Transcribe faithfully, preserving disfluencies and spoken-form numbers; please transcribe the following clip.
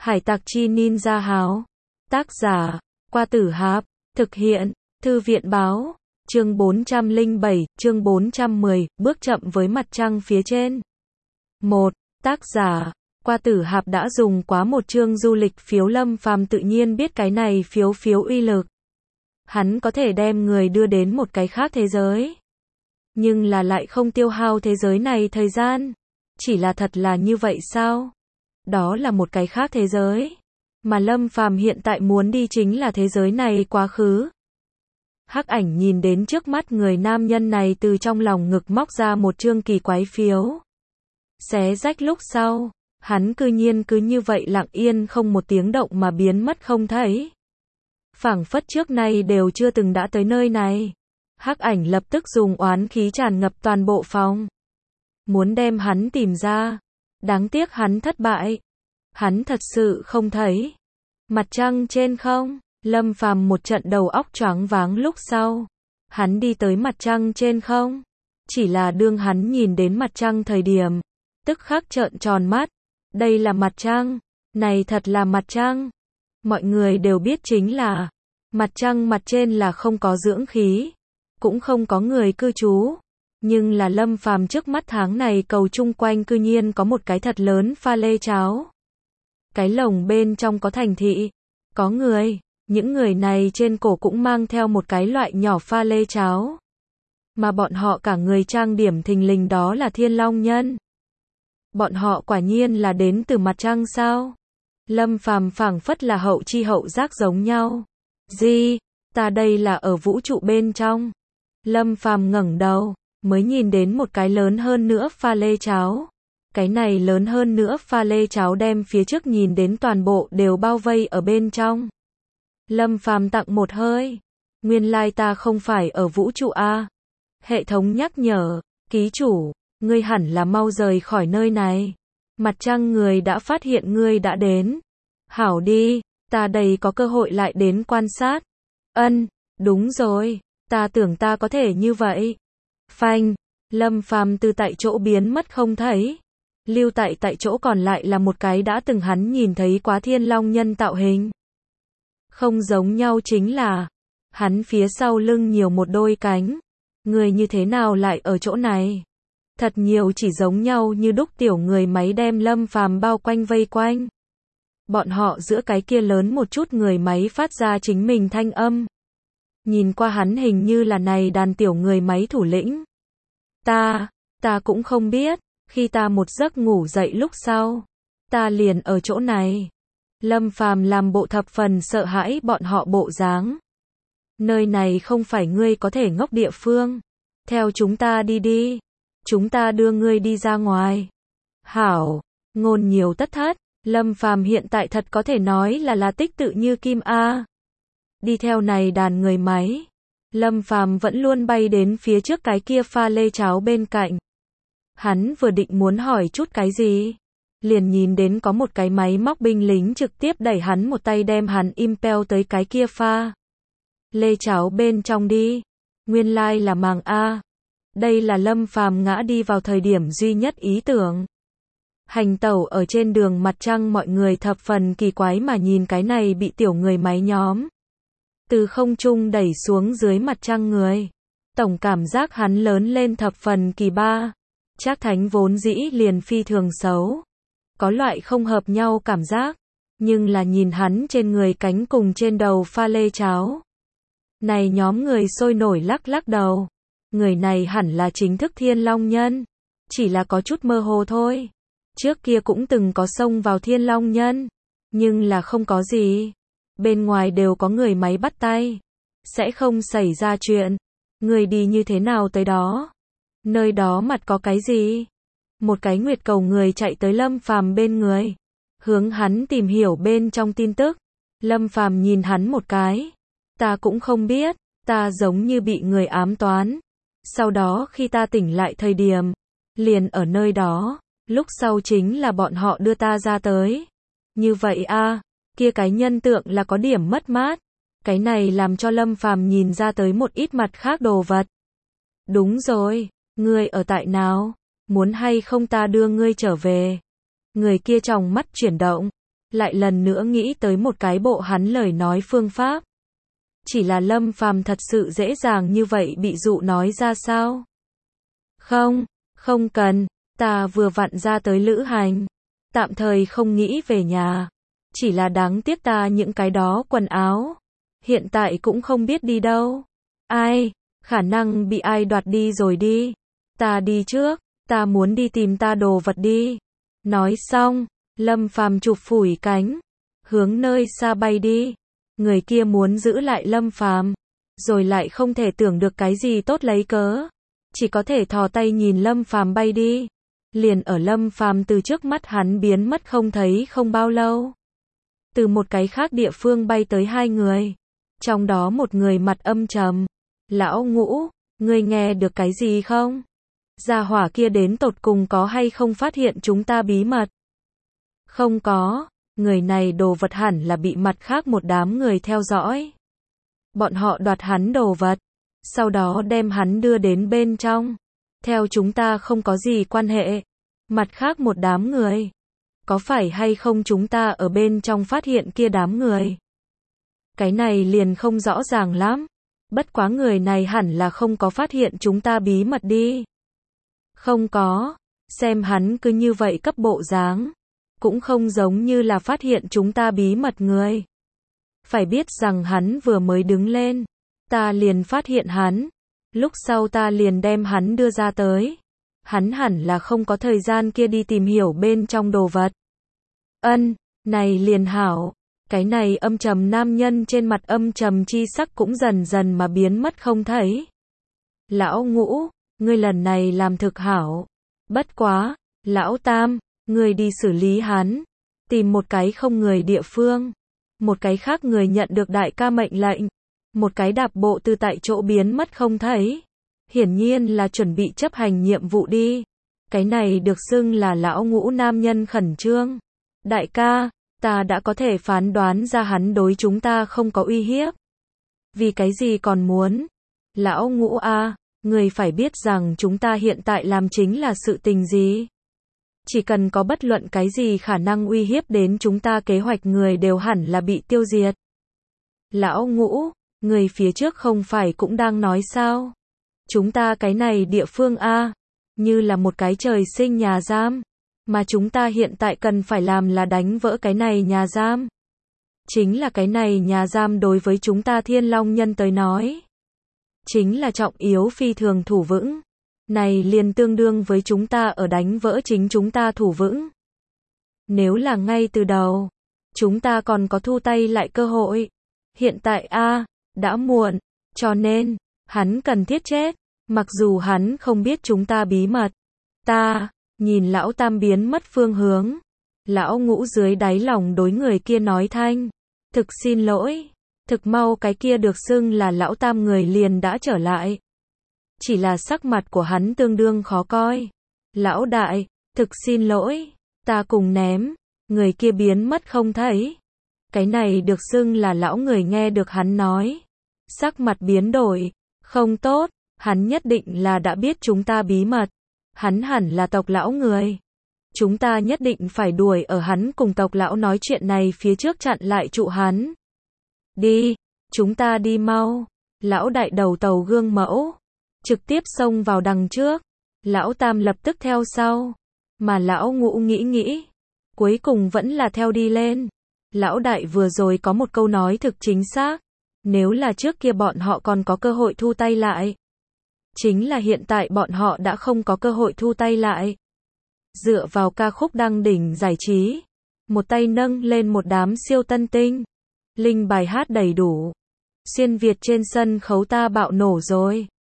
Hải tặc chi ninja háo. Tác giả, Qua Tử Hạp. Thực hiện, Thư viện báo. Chương bốn trăm lẻ bảy, chương bốn trăm mười, bước chậm với mặt trăng phía trên. một. Tác giả, Qua Tử Hạp đã dùng quá một chương du lịch phiếu. Lâm Phàm tự nhiên biết cái này phiếu phiếu uy lực. Hắn có thể đem người đưa đến một cái khác thế giới. Nhưng là lại không tiêu hao thế giới này thời gian. Chỉ là thật là như vậy sao? Đó là một cái khác thế giới. Mà Lâm Phàm hiện tại muốn đi chính là thế giới này quá khứ. Hắc Ảnh nhìn đến trước mắt người nam nhân này, từ trong lòng ngực móc ra một chương kỳ quái phiếu. Xé rách lúc sau, hắn cư nhiên cứ như vậy lặng yên không một tiếng động mà biến mất không thấy. Phảng phất trước nay đều chưa từng đã tới nơi này. Hắc Ảnh lập tức dùng oán khí tràn ngập toàn bộ phòng. Muốn đem hắn tìm ra. Đáng tiếc hắn thất bại. Hắn thật sự không thấy. Mặt trăng trên không? Lâm Phàm một trận đầu óc choáng váng lúc sau. Hắn đi tới mặt trăng trên không? Chỉ là đương hắn nhìn đến mặt trăng thời điểm. Tức khắc trợn tròn mắt. Đây là mặt trăng. Này thật là mặt trăng. Mọi người đều biết chính là. Mặt trăng mặt trên là không có dưỡng khí. Cũng không có người cư trú. Nhưng là Lâm Phàm trước mắt tháng này cầu chung quanh cư nhiên có một cái thật lớn pha lê cháo. Cái lồng bên trong có thành thị. Có người. Những người này trên cổ cũng mang theo một cái loại nhỏ pha lê cháo. Mà bọn họ cả người trang điểm thình lình, đó là Thiên Long Nhân. Bọn họ quả nhiên là đến từ mặt trăng sao? Lâm Phàm phảng phất là hậu chi hậu giác giống nhau. Gì? Ta đây là ở vũ trụ bên trong. Lâm Phàm ngẩng đầu, mới nhìn đến một cái lớn hơn nữa pha lê cháo. Cái này lớn hơn nữa pha lê cháo đem phía trước nhìn đến toàn bộ đều bao vây ở bên trong. Lâm Phàm tặng một hơi. Nguyên lai ta không phải ở vũ trụ a. Hệ thống nhắc nhở, ký chủ, ngươi hẳn là mau rời khỏi nơi này. Mặt trăng người đã phát hiện ngươi đã đến. Hảo đi, ta đây có cơ hội lại đến quan sát. Ân, đúng rồi, ta tưởng ta có thể như vậy. Phanh, Lâm Phàm từ tại chỗ biến mất không thấy. Lưu tại tại chỗ còn lại là một cái đã từng hắn nhìn thấy quá Thiên Long Nhân tạo hình. Không giống nhau chính là, hắn phía sau lưng nhiều một đôi cánh. Người như thế nào lại ở chỗ này? Thật nhiều chỉ giống nhau như đúc tiểu người máy đem Lâm Phàm bao quanh vây quanh. Bọn họ giữa cái kia lớn một chút người máy phát ra chính mình thanh âm. Nhìn qua hắn hình như là này đàn tiểu người máy thủ lĩnh. Ta, ta cũng không biết, khi ta một giấc ngủ dậy lúc sau, ta liền ở chỗ này. Lâm Phàm làm bộ thập phần sợ hãi bọn họ bộ dáng. Nơi này không phải ngươi có thể ngốc địa phương. Theo chúng ta đi đi. Chúng ta đưa ngươi đi ra ngoài. Hảo, ngôn nhiều tất thất. Lâm Phàm hiện tại thật có thể nói là là tích tự như kim a. Đi theo này đàn người máy. Lâm Phàm vẫn luôn bay đến phía trước cái kia pha lê cháo bên cạnh. Hắn vừa định muốn hỏi chút cái gì, liền nhìn đến có một cái máy móc binh lính trực tiếp đẩy hắn một tay đem hắn impel tới cái kia pha lê cháo bên trong đi. Nguyên lai là màng a. Đây là Lâm Phàm ngã đi vào thời điểm duy nhất ý tưởng. Hành tẩu ở trên đường mặt trăng, mọi người thập phần kỳ quái mà nhìn cái này bị tiểu người máy nhóm từ không trung đẩy xuống dưới mặt trăng người. Tổng cảm giác hắn lớn lên thập phần kỳ ba. Trác Thánh vốn dĩ liền phi thường xấu. Có loại không hợp nhau cảm giác. Nhưng là nhìn hắn trên người cánh cùng trên đầu pha lê cháo. Này nhóm người sôi nổi lắc lắc đầu. Người này hẳn là chính thức Thiên Long Nhân. Chỉ là có chút mơ hồ thôi. Trước kia cũng từng có xông vào Thiên Long Nhân. Nhưng là không có gì. Bên ngoài đều có người máy bắt tay. Sẽ không xảy ra chuyện. Người đi như thế nào tới đó? Nơi đó mặt có cái gì? Một cái nguyệt cầu người chạy tới Lâm Phàm bên người. Hướng hắn tìm hiểu bên trong tin tức. Lâm Phàm nhìn hắn một cái. Ta cũng không biết. Ta giống như bị người ám toán. Sau đó khi ta tỉnh lại thời điểm. Liền ở nơi đó. Lúc sau chính là bọn họ đưa ta ra tới. Như vậy a, kia cái nhân tượng là có điểm mất mát. Cái này làm cho Lâm Phàm nhìn ra tới một ít mặt khác đồ vật. Đúng rồi, ngươi ở tại nào? Muốn hay không ta đưa ngươi trở về? Người kia trong mắt chuyển động. lại lần nữa nghĩ tới một cái bộ hắn lời nói phương pháp. Chỉ là Lâm Phàm thật sự dễ dàng như vậy bị dụ nói ra sao? Không, không cần, ta vừa vặn ra tới lữ hành, tạm thời không nghĩ về nhà. Chỉ là đáng tiếc ta những cái đó quần áo, hiện tại cũng không biết đi đâu. Ai, khả năng bị ai đoạt đi rồi đi. Ta đi trước, ta muốn đi tìm ta đồ vật đi. Nói xong, Lâm Phàm chụp phủi cánh, hướng nơi xa bay đi. Người kia muốn giữ lại Lâm Phàm, rồi lại không thể tưởng được cái gì tốt lấy cớ, chỉ có thể thò tay nhìn Lâm Phàm bay đi. Liền ở Lâm Phàm từ trước mắt hắn biến mất không thấy không bao lâu, từ một cái khác địa phương bay tới hai người, trong đó một người mặt âm trầm. Lão Ngũ, ngươi nghe được cái gì không? Gia hỏa kia đến tột cùng có hay không phát hiện chúng ta bí mật? Không có, người này đồ vật hẳn là bị mặt khác một đám người theo dõi. Bọn họ đoạt hắn đồ vật, sau đó đem hắn đưa đến bên trong. Theo chúng ta không có gì quan hệ. Mặt khác một đám người, có phải hay không chúng ta ở bên trong phát hiện kia đám người? Cái này liền không rõ ràng lắm. Bất quá người này hẳn là không có phát hiện chúng ta bí mật đi. Không có, xem hắn cứ như vậy cấp bộ dáng, cũng không giống như là phát hiện chúng ta bí mật người. Phải biết rằng hắn vừa mới đứng lên, ta liền phát hiện hắn, lúc sau ta liền đem hắn đưa ra tới. Hắn hẳn là không có thời gian kia đi tìm hiểu bên trong đồ vật. Ân, này liền hảo. Cái này âm trầm nam nhân trên mặt âm trầm chi sắc cũng dần dần mà biến mất không thấy. Lão Ngũ, ngươi lần này làm thực hảo. Bất quá, Lão Tam, ngươi đi xử lý hắn. Tìm một cái không người địa phương. Một cái khác người nhận được đại ca mệnh lệnh. Một cái đạp bộ từ tại chỗ biến mất không thấy. Hiển nhiên là chuẩn bị chấp hành nhiệm vụ đi. Cái này được xưng là Lão Ngũ nam nhân khẩn trương. Đại ca, ta đã có thể phán đoán ra hắn đối chúng ta không có uy hiếp. Vì cái gì còn muốn? Lão Ngũ a, người phải biết rằng chúng ta hiện tại làm chính là sự tình gì? Chỉ cần có bất luận cái gì khả năng uy hiếp đến chúng ta kế hoạch người đều hẳn là bị tiêu diệt. Lão Ngũ, người phía trước không phải cũng đang nói sao? Chúng ta cái này địa phương a, như là một cái trời sinh nhà giam. Mà chúng ta hiện tại cần phải làm là đánh vỡ cái này nhà giam. Chính là cái này nhà giam đối với chúng ta Thiên Long nhân tới nói, chính là trọng yếu phi thường thủ vững. Này liền tương đương với chúng ta ở đánh vỡ chính chúng ta thủ vững. Nếu là ngay từ đầu, chúng ta còn có thu tay lại cơ hội. Hiện tại a, đã muộn, cho nên, hắn cần thiết chết, mặc dù hắn không biết chúng ta bí mật. Ta nhìn Lão Tam biến mất phương hướng. Lão Ngũ dưới đáy lòng đối người kia nói thanh, thực xin lỗi. Thực mau cái kia được xưng là Lão Tam người liền đã trở lại. Chỉ là sắc mặt của hắn tương đương khó coi. Lão đại, thực xin lỗi, ta cùng ném. Người kia biến mất không thấy. Cái này được xưng là lão người nghe được hắn nói. Sắc mặt biến đổi, không tốt, hắn nhất định là đã biết chúng ta bí mật. Hắn hẳn là tộc lão người. Chúng ta nhất định phải đuổi ở hắn cùng tộc lão nói chuyện này phía trước chặn lại trụ hắn. Đi, chúng ta đi mau. Lão đại đầu tàu gương mẫu, trực tiếp xông vào đằng trước. Lão Tam lập tức theo sau. Mà Lão Ngũ nghĩ nghĩ, cuối cùng vẫn là theo đi lên. Lão đại vừa rồi có một câu nói thực chính xác. Nếu là trước kia bọn họ còn có cơ hội thu tay lại. Chính là hiện tại bọn họ đã không có cơ hội thu tay lại. Dựa vào ca khúc đăng đỉnh giải trí, một tay nâng lên một đám siêu tân tinh. Linh bài hát đầy đủ. Xuyên Việt trên sân khấu ta bạo nổ rồi.